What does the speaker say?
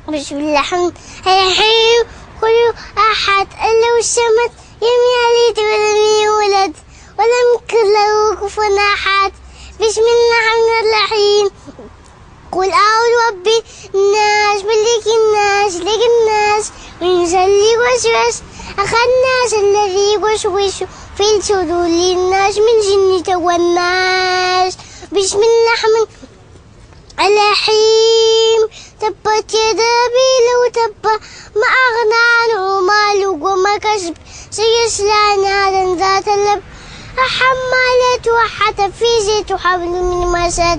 بسم الله الرحمن الرحيم. كل أحد لو الشمس يم يلد ولم يولد ولم يكن له كفوا أحد. بسم الله الرحمن الرحيم. قل أعوذ برب الناس ملك الناس إله الناس من شر الوسواس الخناس الذي يوسوس في صدور الناس من الجنة والناس. بسم الله الرحمن الرحيم. تبت يدا أبي لهب ما أغنى عنه ماله وما كسب سيصلى نارا ذات لهب حمالة حطب في زيت حبل من مسد.